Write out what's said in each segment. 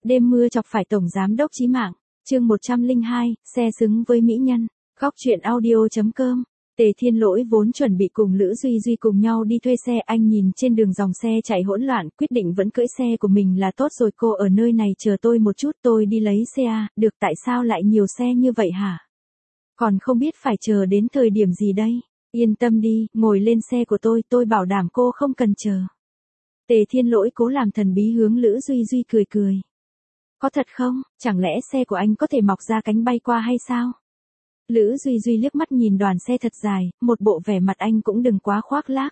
Đêm mưa chọc phải tổng giám đốc chí mạng. Chương 102, xe xứng với mỹ nhân. Góc truyện audio.com. Tề Thiên Lỗi vốn chuẩn bị cùng Lữ Duy Duy cùng nhau đi thuê xe, anh nhìn trên đường dòng xe chạy hỗn loạn, quyết định vẫn cưỡi xe của mình là tốt rồi. Cô ở nơi này chờ tôi một chút, tôi đi lấy xe à? Được, tại sao lại nhiều xe như vậy hả? Còn không biết phải chờ đến thời điểm gì đây? Yên tâm đi, ngồi lên xe của tôi bảo đảm cô không cần chờ. Tề Thiên Lỗi cố làm thần bí hướng Lữ Duy Duy cười cười. Có thật không? Chẳng lẽ xe của anh có thể mọc ra cánh bay qua hay sao? Lữ Duy Duy liếc mắt nhìn đoàn xe thật dài, một bộ vẻ mặt anh cũng đừng quá khoác lác.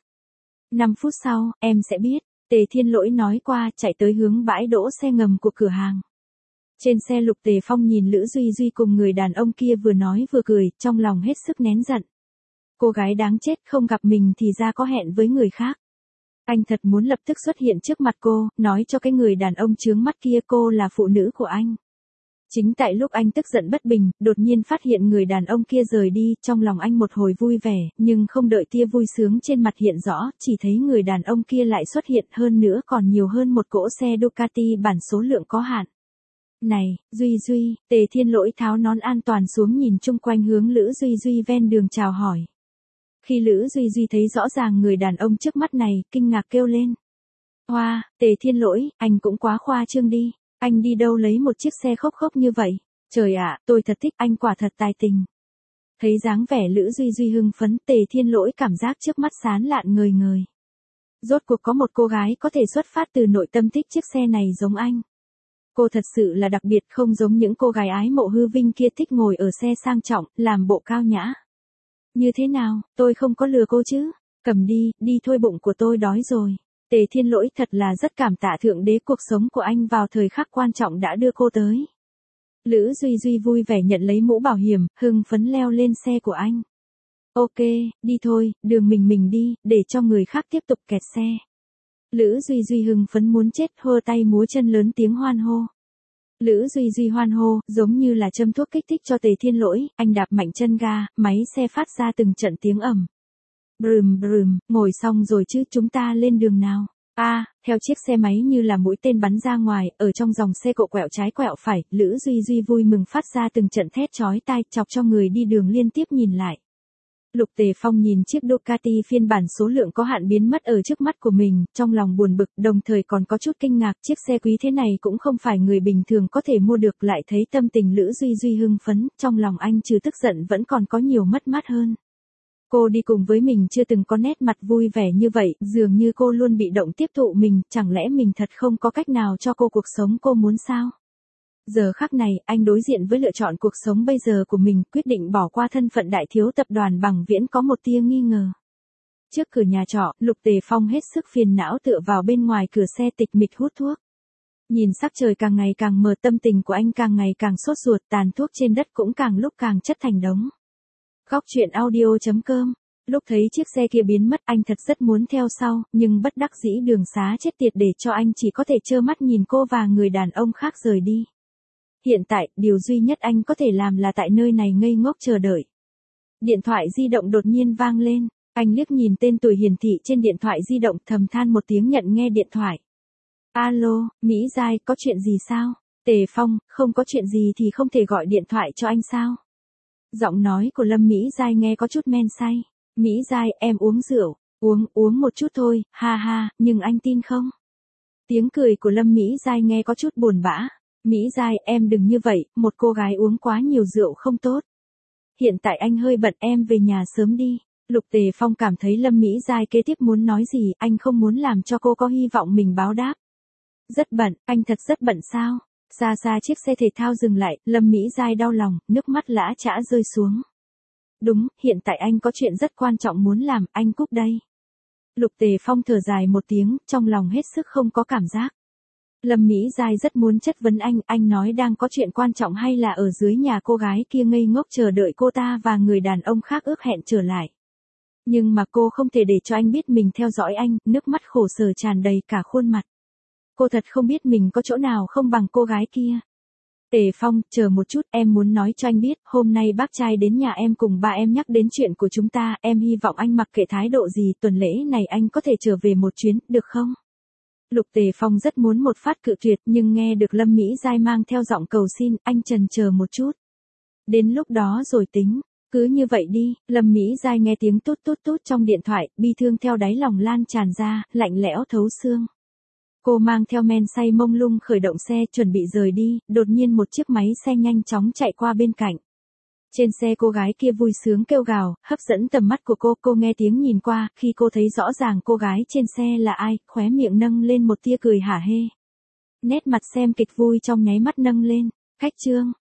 5 phút sau, em sẽ biết. Tề Thiên Lỗi nói qua, chạy tới hướng bãi đỗ xe ngầm của cửa hàng. Trên xe Lục Tề Phong nhìn Lữ Duy Duy cùng người đàn ông kia vừa nói vừa cười, trong lòng hết sức nén giận. Cô gái đáng chết, không gặp mình thì ra có hẹn với người khác. Anh thật muốn lập tức xuất hiện trước mặt cô, nói cho cái người đàn ông chướng mắt kia cô là phụ nữ của anh. Chính tại lúc anh tức giận bất bình, đột nhiên phát hiện người đàn ông kia rời đi, trong lòng anh một hồi vui vẻ, nhưng không đợi tia vui sướng trên mặt hiện rõ, chỉ thấy người đàn ông kia lại xuất hiện, hơn nữa còn nhiều hơn một cỗ xe Ducati bản số lượng có hạn. Này, Duy Duy, Tề Thiên Lỗi tháo nón an toàn xuống nhìn chung quanh hướng Lữ Duy Duy ven đường chào hỏi. Khi Lữ Duy Duy thấy rõ ràng người đàn ông trước mắt này, kinh ngạc kêu lên. Hoa, Tề Thiên Lỗi, anh cũng quá khoa trương đi. Anh đi đâu lấy một chiếc xe khốc khốc như vậy? Trời ạ, tôi thật thích anh, quả thật tài tình. Thấy dáng vẻ Lữ Duy Duy hưng phấn, Tề Thiên Lỗi cảm giác trước mắt sáng lạn ngời ngời. Rốt cuộc có một cô gái có thể xuất phát từ nội tâm thích chiếc xe này giống anh. Cô thật sự là đặc biệt, không giống những cô gái ái mộ hư vinh kia thích ngồi ở xe sang trọng, làm bộ cao nhã. Như thế nào, tôi không có lừa cô chứ? Cầm đi, đi thôi, bụng của tôi đói rồi. Tề Thiên Lỗi thật là rất cảm tạ Thượng Đế, cuộc sống của anh vào thời khắc quan trọng đã đưa cô tới. Lữ Duy Duy vui vẻ nhận lấy mũ bảo hiểm, hưng phấn leo lên xe của anh. Ok, đi thôi, đường mình đi, để cho người khác tiếp tục kẹt xe. Lữ Duy Duy hưng phấn muốn chết, hơ tay múa chân lớn tiếng hoan hô. Lữ Duy Duy hoan hô, giống như là châm thuốc kích thích cho Tề Thiên Lỗi, anh đạp mạnh chân ga, máy xe phát ra từng trận tiếng ầm. Brum brum, ngồi xong rồi chứ, chúng ta lên đường nào. Theo chiếc xe máy như là mũi tên bắn ra ngoài, ở trong dòng xe cộ quẹo trái quẹo phải, Lữ Duy Duy vui mừng phát ra từng trận thét chói tai, chọc cho người đi đường liên tiếp nhìn lại. Lục Tề Phong nhìn chiếc Ducati phiên bản số lượng có hạn biến mất ở trước mắt của mình, trong lòng buồn bực, đồng thời còn có chút kinh ngạc, chiếc xe quý thế này cũng không phải người bình thường có thể mua được, lại thấy tâm tình Lữ Duy Duy hưng phấn, trong lòng anh trừ tức giận vẫn còn có nhiều mất mát hơn. Cô đi cùng với mình chưa từng có nét mặt vui vẻ như vậy, dường như cô luôn bị động tiếp thụ mình, chẳng lẽ mình thật không có cách nào cho cô cuộc sống cô muốn sao? Giờ khắc này, anh đối diện với lựa chọn cuộc sống bây giờ của mình, quyết định bỏ qua thân phận đại thiếu tập đoàn Bằng Viễn có một tia nghi ngờ. Trước cửa nhà trọ, Lục Tề Phong hết sức phiền não tựa vào bên ngoài cửa xe tịch mịch hút thuốc. Nhìn sắc trời càng ngày càng mờ, tâm tình của anh càng ngày càng sốt ruột, tàn thuốc trên đất cũng càng lúc càng chất thành đống. Góc truyện audio.com. Lúc thấy chiếc xe kia biến mất, anh thật rất muốn theo sau, nhưng bất đắc dĩ đường xá chết tiệt để cho anh chỉ có thể trơ mắt nhìn cô và người đàn ông khác rời đi. Hiện tại, điều duy nhất anh có thể làm là tại nơi này ngây ngốc chờ đợi. Điện thoại di động đột nhiên vang lên, anh liếc nhìn tên tuổi hiển thị trên điện thoại di động, thầm than một tiếng nhận nghe điện thoại. Alo, Mỹ Giai, có chuyện gì sao? Tề Phong, không có chuyện gì thì không thể gọi điện thoại cho anh sao? Giọng nói của Lâm Mỹ Giai nghe có chút men say. Mỹ Giai, em uống rượu. Uống một chút thôi, ha ha, nhưng anh tin không? Tiếng cười của Lâm Mỹ Giai nghe có chút buồn bã. Mỹ Giai, em đừng như vậy, một cô gái uống quá nhiều rượu không tốt. Hiện tại anh hơi bận, em về nhà sớm đi. Lục Tề Phong cảm thấy Lâm Mỹ Giai kế tiếp muốn nói gì, anh không muốn làm cho cô có hy vọng mình báo đáp. Rất bận, anh thật rất bận sao? Xa xa chiếc xe thể thao dừng lại, Lâm Mỹ Giai đau lòng, nước mắt lã chã rơi xuống. Đúng, hiện tại anh có chuyện rất quan trọng muốn làm, anh cúp đây. Lục Tề Phong thở dài một tiếng, trong lòng hết sức không có cảm giác. Lâm Mỹ Giai rất muốn chất vấn anh nói đang có chuyện quan trọng hay là ở dưới nhà cô gái kia ngây ngốc chờ đợi cô ta và người đàn ông khác ước hẹn trở lại. Nhưng mà cô không thể để cho anh biết mình theo dõi anh, nước mắt khổ sở tràn đầy cả khuôn mặt. Cô thật không biết mình có chỗ nào không bằng cô gái kia. Tề Phong, chờ một chút, em muốn nói cho anh biết, hôm nay bác trai đến nhà em cùng ba em nhắc đến chuyện của chúng ta, em hy vọng anh mặc kệ thái độ gì, tuần lễ này anh có thể trở về một chuyến, được không? Lục Tề Phong rất muốn một phát cự tuyệt nhưng nghe được Lâm Mỹ Giai mang theo giọng cầu xin, anh chần chờ một chút. Đến lúc đó rồi tính, cứ như vậy đi. Lâm Mỹ Giai nghe tiếng tút tút tút trong điện thoại, bi thương theo đáy lòng lan tràn ra, lạnh lẽo thấu xương. Cô mang theo men say mông lung khởi động xe chuẩn bị rời đi, đột nhiên một chiếc máy xe nhanh chóng chạy qua bên cạnh. Trên xe cô gái kia vui sướng kêu gào, hấp dẫn tầm mắt của cô nghe tiếng nhìn qua, khi cô thấy rõ ràng cô gái trên xe là ai, khóe miệng nâng lên một tia cười hả hê. Nét mặt xem kịch vui trong nháy mắt nâng lên, cách chương.